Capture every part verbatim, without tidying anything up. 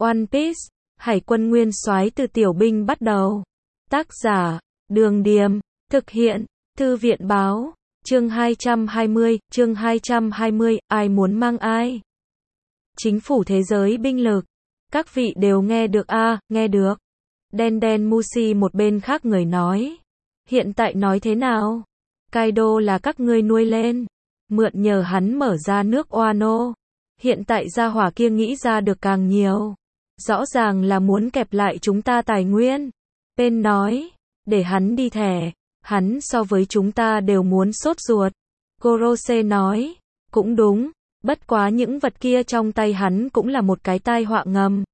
One Piece, Hải quân nguyên soái từ tiểu binh bắt đầu. Tác giả, Đường Điềm, thực hiện, Thư viện Báo, chương hai trăm hai mươi, chương hai trăm hai mươi, ai muốn mang ai? Chính phủ thế giới binh lực. Các vị đều nghe được a, à, nghe được. Đen đen Mushi một bên khác người nói. Hiện tại nói thế nào? Kaido là các ngươi nuôi lên. Mượn nhờ hắn mở ra nước Wano. Hiện tại gia hỏa kia nghĩ ra được càng nhiều. Rõ ràng là muốn kẹp lại chúng ta tài nguyên. Pen nói, để hắn đi thẻ. Hắn so với chúng ta đều muốn sốt ruột. Gorose nói, cũng đúng. Bất quá những vật kia trong tay hắn cũng là một cái tai họa ngầm.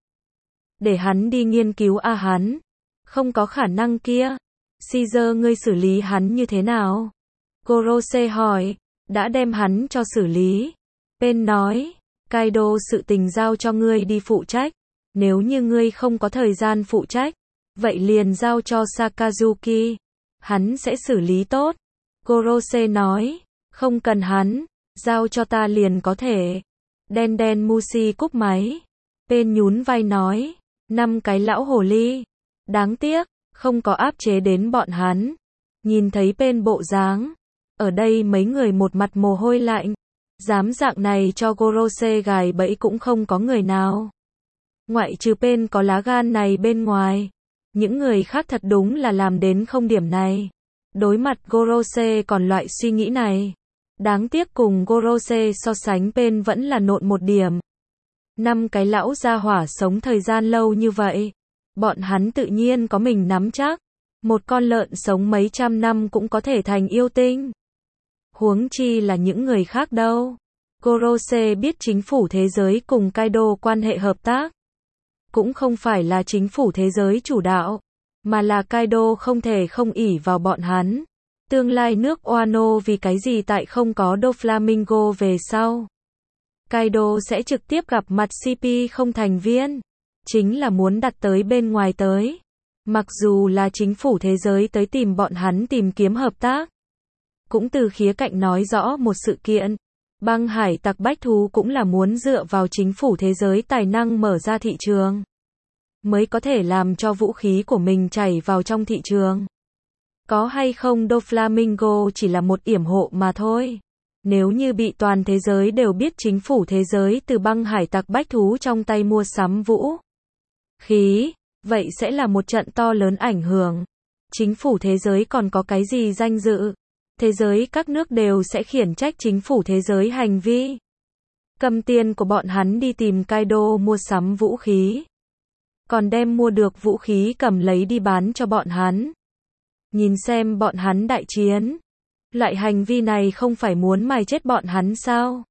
Để hắn đi nghiên cứu a à hắn. Không có khả năng kia. Caesar ngươi xử lý hắn như thế nào? Gorose hỏi, đã đem hắn cho xử lý. Pen nói, Kaido sự tình giao cho ngươi đi phụ trách. Nếu như ngươi không có thời gian phụ trách, vậy liền giao cho Sakazuki. Hắn sẽ xử lý tốt. Gorose nói, không cần hắn, giao cho ta liền có thể. Đen đen Mushi cúp máy. Pen nhún vai nói, năm cái lão hồ ly. Đáng tiếc, không có áp chế đến bọn hắn. Nhìn thấy Pen bộ dáng, ở đây mấy người một mặt mồ hôi lạnh. Dám dạng này cho Gorose gài bẫy cũng không có người nào. Ngoại trừ Pen có lá gan này bên ngoài. Những người khác thật đúng là làm đến không điểm này. Đối mặt Gorose còn loại suy nghĩ này. Đáng tiếc cùng Gorose so sánh Pen vẫn là nộn một điểm. Năm cái lão gia hỏa sống thời gian lâu như vậy. Bọn hắn tự nhiên có mình nắm chắc. Một con lợn sống mấy trăm năm cũng có thể thành yêu tinh. Huống chi là những người khác đâu. Gorose biết chính phủ thế giới cùng Kaido quan hệ hợp tác. Cũng không phải là chính phủ thế giới chủ đạo, mà là Kaido không thể không ỷ vào bọn hắn. Tương lai nước Wano vì cái gì tại không có Doflamingo về sau. Kaido sẽ trực tiếp gặp mặt xê pê không thành viên. Chính là muốn đặt tới bên ngoài tới. Mặc dù là chính phủ thế giới tới tìm bọn hắn tìm kiếm hợp tác. Cũng từ khía cạnh nói rõ một sự kiện. Băng hải tặc bách thú cũng là muốn dựa vào chính phủ thế giới tài năng mở ra thị trường. Mới có thể làm cho vũ khí của mình chảy vào trong thị trường. Có hay không Doflamingo chỉ là một yểm hộ mà thôi. Nếu như bị toàn thế giới đều biết chính phủ thế giới từ băng hải tặc bách thú trong tay mua sắm vũ khí, vậy sẽ là một trận to lớn ảnh hưởng. Chính phủ thế giới còn có cái gì danh dự? Thế giới các nước đều sẽ khiển trách chính phủ thế giới hành vi. Cầm tiền của bọn hắn đi tìm Kaido mua sắm vũ khí. Còn đem mua được vũ khí cầm lấy đi bán cho bọn hắn. Nhìn xem bọn hắn đại chiến. Loại hành vi này không phải muốn mài chết bọn hắn sao?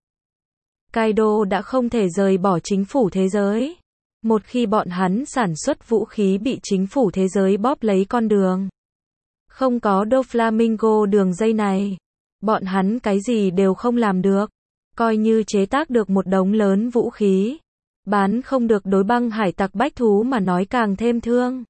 Kaido đã không thể rời bỏ chính phủ thế giới. Một khi bọn hắn sản xuất vũ khí bị chính phủ thế giới bóp lấy con đường. Không có Doflamingo đường dây này. Bọn hắn cái gì đều không làm được. Coi như chế tác được một đống lớn vũ khí. Bán không được đối băng hải tặc bách thú mà nói càng thêm thương.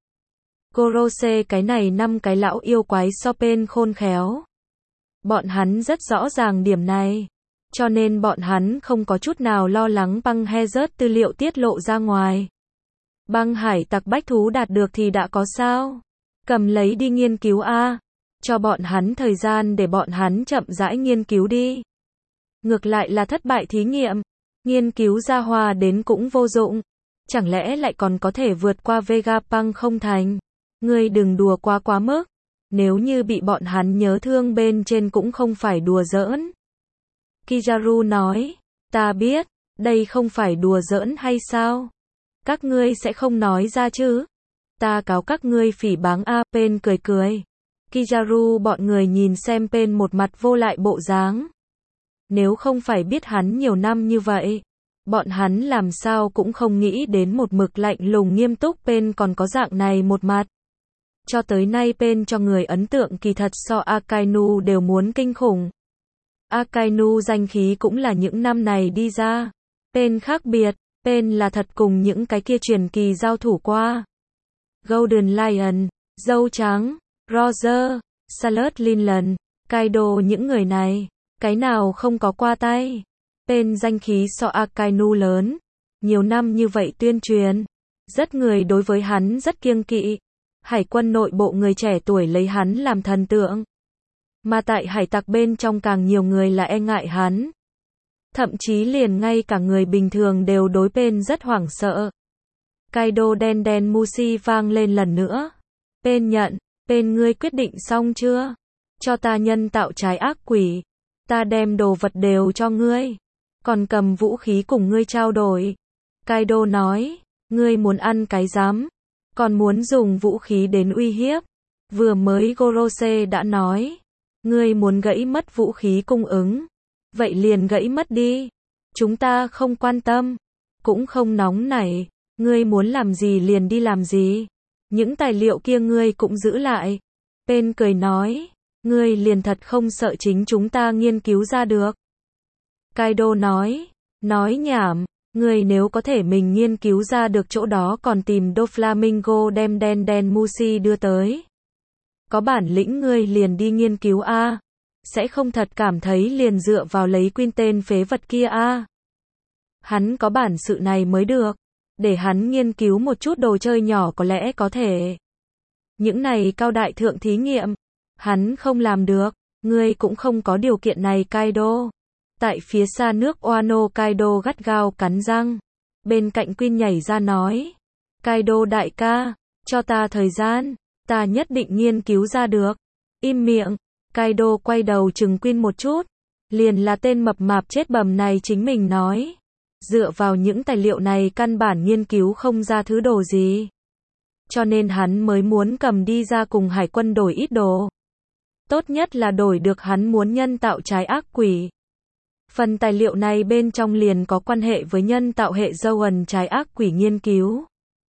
Gorose cái này năm cái lão yêu quái so Pen khôn khéo. Bọn hắn rất rõ ràng điểm này. Cho nên bọn hắn không có chút nào lo lắng băng Hazard tư liệu tiết lộ ra ngoài. Băng hải tặc bách thú đạt được thì đã có sao? Cầm lấy đi nghiên cứu a. Cho bọn hắn thời gian để bọn hắn chậm rãi nghiên cứu đi. Ngược lại là thất bại thí nghiệm. Nghiên cứu ra hòa đến cũng vô dụng. Chẳng lẽ lại còn có thể vượt qua Vegapunk không thành? Ngươi đừng đùa quá quá mức. Nếu như bị bọn hắn nhớ thương bên trên cũng không phải đùa giỡn. Kizaru nói, ta biết, đây không phải đùa giỡn hay sao? Các ngươi sẽ không nói ra chứ? Ta cáo các ngươi phỉ báng a. Pen cười cười. Kizaru bọn người nhìn xem Pen một mặt vô lại bộ dáng. Nếu không phải biết hắn nhiều năm như vậy, bọn hắn làm sao cũng không nghĩ đến một mực lạnh lùng nghiêm túc Pen còn có dạng này một mặt. Cho tới nay Pen cho người ấn tượng kỳ thật so Akainu đều muốn kinh khủng. Akainu danh khí cũng là những năm này đi ra. Pen khác biệt, Pen là thật cùng những cái kia truyền kỳ giao thủ qua. Golden Lion, Dâu Trắng, Roger, Salad Linlan, Kaido những người này, cái nào không có qua tay. Pen danh khí so Akainu lớn. Nhiều năm như vậy tuyên truyền, Rất người đối với hắn rất kiêng kỵ. Hải quân nội bộ người trẻ tuổi lấy hắn làm thần tượng. Mà tại hải tặc bên trong càng nhiều người là e ngại hắn. Thậm chí liền ngay cả người bình thường đều đối Pain rất hoảng sợ. Kaido đen đen Mushi vang lên lần nữa. Pain nhận, Pain ngươi quyết định xong chưa? Cho ta nhân tạo trái ác quỷ. Ta đem đồ vật đều cho ngươi. Còn cầm vũ khí cùng ngươi trao đổi. Kaido nói, ngươi muốn ăn cái rắm? Còn muốn dùng vũ khí đến uy hiếp? Vừa mới Gorose đã nói, ngươi muốn gãy mất vũ khí cung ứng. Vậy liền gãy mất đi. Chúng ta không quan tâm. Cũng không nóng nảy. Ngươi muốn làm gì liền đi làm gì. Những tài liệu kia ngươi cũng giữ lại. Pain cười nói, ngươi liền thật không sợ chính chúng ta nghiên cứu ra được. Kaido nói, nói nhảm, ngươi nếu có thể mình nghiên cứu ra được chỗ đó còn tìm Doflamingo đem đen đen Mushi đưa tới. Có bản lĩnh ngươi liền đi nghiên cứu a, sẽ không thật cảm thấy liền dựa vào lấy Queen tên phế vật kia a. Hắn có bản sự này mới được, để hắn nghiên cứu một chút đồ chơi nhỏ có lẽ có thể. Những này cao đại thượng thí nghiệm, hắn không làm được, ngươi cũng không có điều kiện này Kaido. Tại phía xa nước Wano Kaido gắt gao cắn răng. Bên cạnh Queen nhảy ra nói, Kaido đại ca, cho ta thời gian, ta nhất định nghiên cứu ra được. Im miệng. Kaido quay đầu chừng Queen một chút. Liền là tên mập mạp chết bầm này chính mình nói. Dựa vào những tài liệu này căn bản nghiên cứu không ra thứ đồ gì. Cho nên hắn mới muốn cầm đi ra cùng hải quân đổi ít đồ. Tốt nhất là đổi được hắn muốn nhân tạo trái ác quỷ. Phần tài liệu này bên trong liền có quan hệ với nhân tạo hệ Zoan trái ác quỷ nghiên cứu.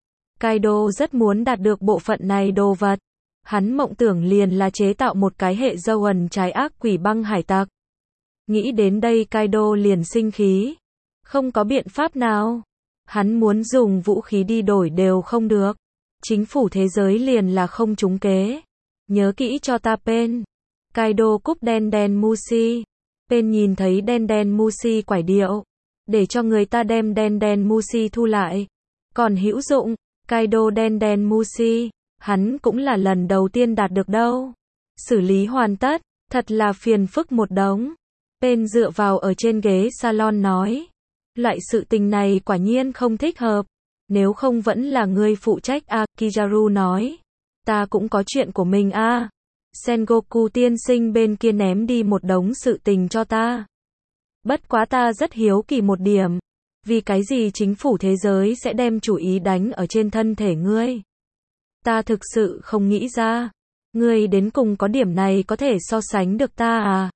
Kaido rất muốn đạt được bộ phận này đồ vật. Hắn mộng tưởng liền là chế tạo một cái hệ Zoan trái ác quỷ băng hải tặc. Nghĩ đến đây Kaido liền sinh khí. Không có biện pháp nào. Hắn muốn dùng vũ khí đi đổi đều không được. Chính phủ thế giới liền là không trúng kế. Nhớ kỹ cho ta Pain. Kaido cúp đen đen Mushi. Pain nhìn thấy đen đen Mushi quải điệu. Để cho người ta đem đen đen Mushi thu lại. Còn hữu dụng, Kaido đen đen Mushi, hắn cũng là lần đầu tiên đạt được đâu. Xử lý hoàn tất, thật là phiền phức một đống. Pain dựa vào ở trên ghế salon nói. Loại sự tình này quả nhiên không thích hợp. Nếu không vẫn là ngươi phụ trách a, Kizaru nói. Ta cũng có chuyện của mình a. Sengoku tiên sinh bên kia ném đi một đống sự tình cho ta. Bất quá ta rất hiếu kỳ một điểm. Vì cái gì chính phủ thế giới sẽ đem chủ ý đánh ở trên thân thể ngươi? Ta thực sự không nghĩ ra. Ngươi đến cùng có điểm này có thể so sánh được ta à?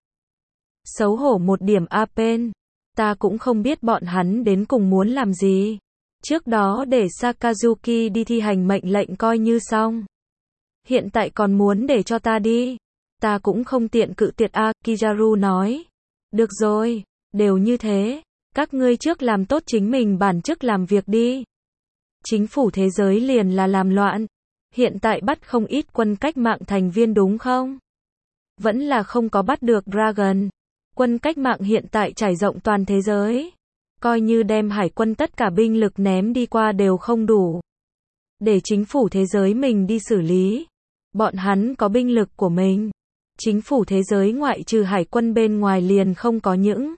Xấu hổ một điểm a Pain. Ta cũng không biết bọn hắn đến cùng muốn làm gì. Trước đó để Sakazuki đi thi hành mệnh lệnh coi như xong. Hiện tại còn muốn để cho ta đi. Ta cũng không tiện cự tuyệt a, Kizaru nói. Được rồi, đều như thế. Các ngươi trước làm tốt chính mình bản chức làm việc đi. Chính phủ thế giới liền là làm loạn. Hiện tại bắt không ít quân cách mạng thành viên đúng không? Vẫn là không có bắt được Dragon. Quân cách mạng hiện tại trải rộng toàn thế giới. Coi như đem hải quân tất cả binh lực ném đi qua đều không đủ. Để chính phủ thế giới mình đi xử lý. Bọn hắn có binh lực của mình. Chính phủ thế giới ngoại trừ hải quân bên ngoài liền không có những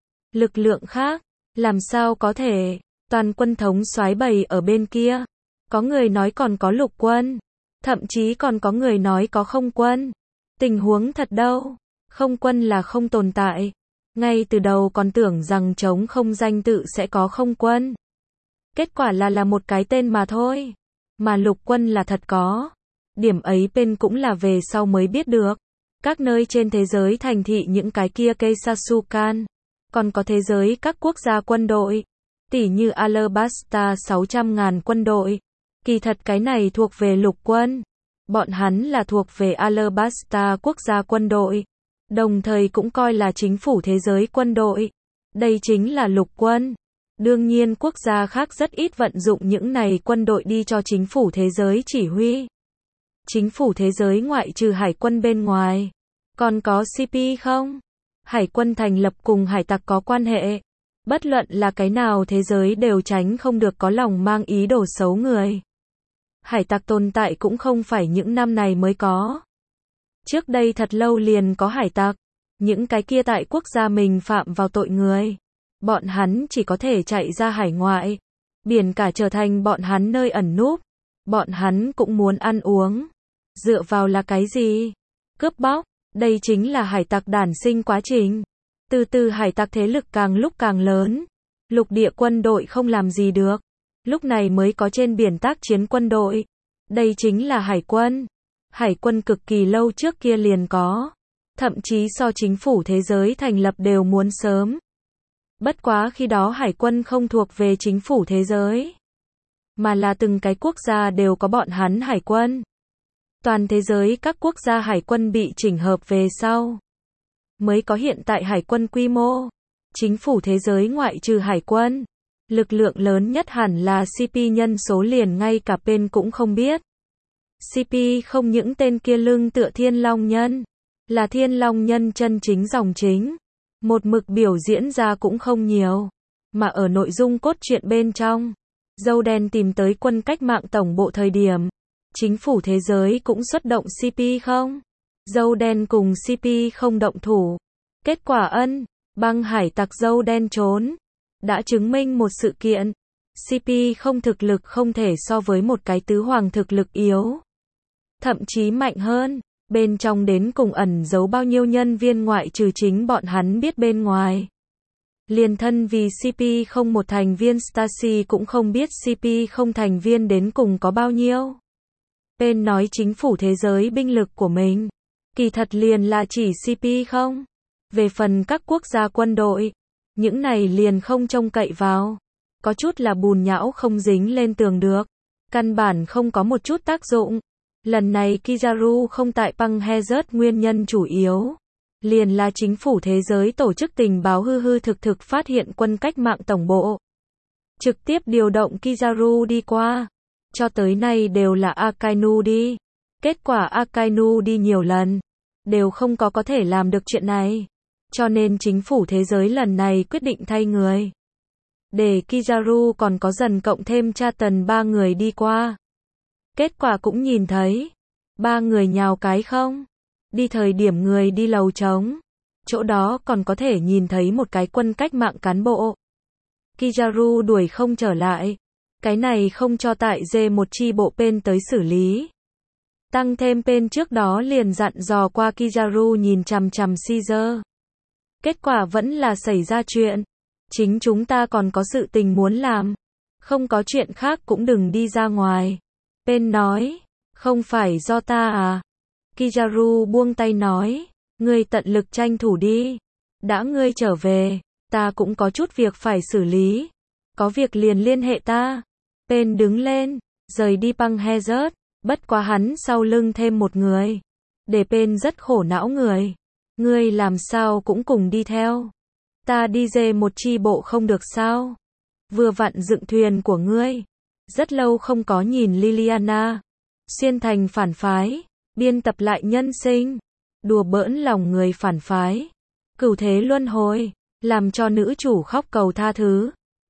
lực lượng khác. Làm sao có thể? Toàn quân thống soái bầy ở bên kia. Có người nói còn có lục quân. Thậm chí còn có người nói có không quân. Tình huống thật đâu. Không quân là không tồn tại. Ngay từ đầu còn tưởng rằng chống không danh tự sẽ có không quân. Kết quả là là một cái tên mà thôi. Mà lục quân là thật có. Điểm ấy Pain cũng là về sau mới biết được. Các nơi trên thế giới thành thị những cái kia Keisatsukan. Còn có thế giới các quốc gia quân đội. Tỉ như Alabasta sáu trăm ngàn quân đội. Kỳ thật cái này thuộc về lục quân. Bọn hắn là thuộc về Alabasta quốc gia quân đội. Đồng thời cũng coi là chính phủ thế giới quân đội. Đây chính là lục quân. Đương nhiên quốc gia khác rất ít vận dụng những này quân đội đi cho chính phủ thế giới chỉ huy. Chính phủ thế giới ngoại trừ hải quân bên ngoài. Còn có xê pê không? Hải quân thành lập cùng hải tặc có quan hệ. Bất luận là cái nào thế giới đều tránh không được có lòng mang ý đồ xấu người. Hải tặc tồn tại cũng không phải những năm này mới có. Trước đây thật lâu liền có hải tặc. Những cái kia tại quốc gia mình phạm vào tội người. Bọn hắn chỉ có thể chạy ra hải ngoại. Biển cả trở thành bọn hắn nơi ẩn núp. Bọn hắn cũng muốn ăn uống. Dựa vào là cái gì? Cướp bóc. Đây chính là hải tặc đản sinh quá trình. Từ từ hải tặc thế lực càng lúc càng lớn. Lục địa quân đội không làm gì được. Lúc này mới có trên biển tác chiến quân đội. Đây chính là hải quân. Hải quân cực kỳ lâu trước kia liền có. Thậm chí so chính phủ thế giới thành lập đều muốn sớm. Bất quá khi đó hải quân không thuộc về chính phủ thế giới. Mà là từng cái quốc gia đều có bọn hắn hải quân. Toàn thế giới các quốc gia hải quân bị chỉnh hợp về sau. Mới có hiện tại hải quân quy mô. Chính phủ thế giới ngoại trừ hải quân. Lực lượng lớn nhất hẳn là xê pê nhân số liền ngay cả bên cũng không biết. xê pê không những tên kia lưng tựa thiên long nhân. Là thiên long nhân chân chính dòng chính. Một mực biểu diễn ra cũng không nhiều. Mà ở nội dung cốt truyện bên trong. Dâu đen tìm tới quân cách mạng tổng bộ thời điểm. Chính phủ thế giới cũng xuất động xê pê không? Dâu đen cùng xê pê không động thủ. Kết quả ân, băng hải tặc dâu đen trốn. Đã chứng minh một sự kiện. xê pê không thực lực không thể so với một cái tứ hoàng thực lực yếu. Thậm chí mạnh hơn. Bên trong đến cùng ẩn giấu bao nhiêu nhân viên ngoại trừ chính bọn hắn biết bên ngoài. Liền thân vì xê pê không một thành viên Stacy cũng không biết xê pê không thành viên đến cùng có bao nhiêu. Bên nói chính phủ thế giới binh lực của mình. Kỳ thật liền là chỉ xê pê không. Về phần các quốc gia quân đội. Những này liền không trông cậy vào. Có chút là bùn nhão không dính lên tường được. Căn bản không có một chút tác dụng. Lần này Kizaru không tại băng Hazard nguyên nhân chủ yếu. Liền là chính phủ thế giới tổ chức tình báo hư hư thực thực phát hiện quân cách mạng tổng bộ. Trực tiếp điều động Kizaru đi qua. Cho tới nay đều là Akainu đi. Kết quả Akainu đi nhiều lần. Đều không có có thể làm được chuyện này. Cho nên chính phủ thế giới lần này quyết định thay người. Để Kizaru còn có dần cộng thêm tra tần ba người đi qua. Kết quả cũng nhìn thấy. Ba người nhào cái không. Đi thời điểm người đi lầu trống. Chỗ đó còn có thể nhìn thấy một cái quân cách mạng cán bộ. Kizaru đuổi không trở lại. Cái này không cho tại dê một chi bộ bên tới xử lý. Tăng thêm bên trước đó liền dặn dò qua Kizaru nhìn chằm chằm Caesar. Kết quả vẫn là xảy ra chuyện. Chính chúng ta còn có sự tình muốn làm. Không có chuyện khác cũng đừng đi ra ngoài. Bên nói, không phải do ta à. Kizaru buông tay nói, ngươi tận lực tranh thủ đi. Đã ngươi trở về, ta cũng có chút việc phải xử lý. Có việc liền liên hệ ta. Bên đứng lên, rời đi băng Hazard. Bất quá hắn sau lưng thêm một người. Để bên rất khổ não người. Ngươi làm sao cũng cùng đi theo. Ta đi dê một chi bộ không được sao. Vừa vặn dựng thuyền của ngươi. Rất lâu không có nhìn Liliana. Xuyên thành phản phái. Biên tập lại nhân sinh. Đùa bỡn lòng người phản phái. Cửu thế luân hồi. Làm cho nữ chủ khóc cầu tha thứ.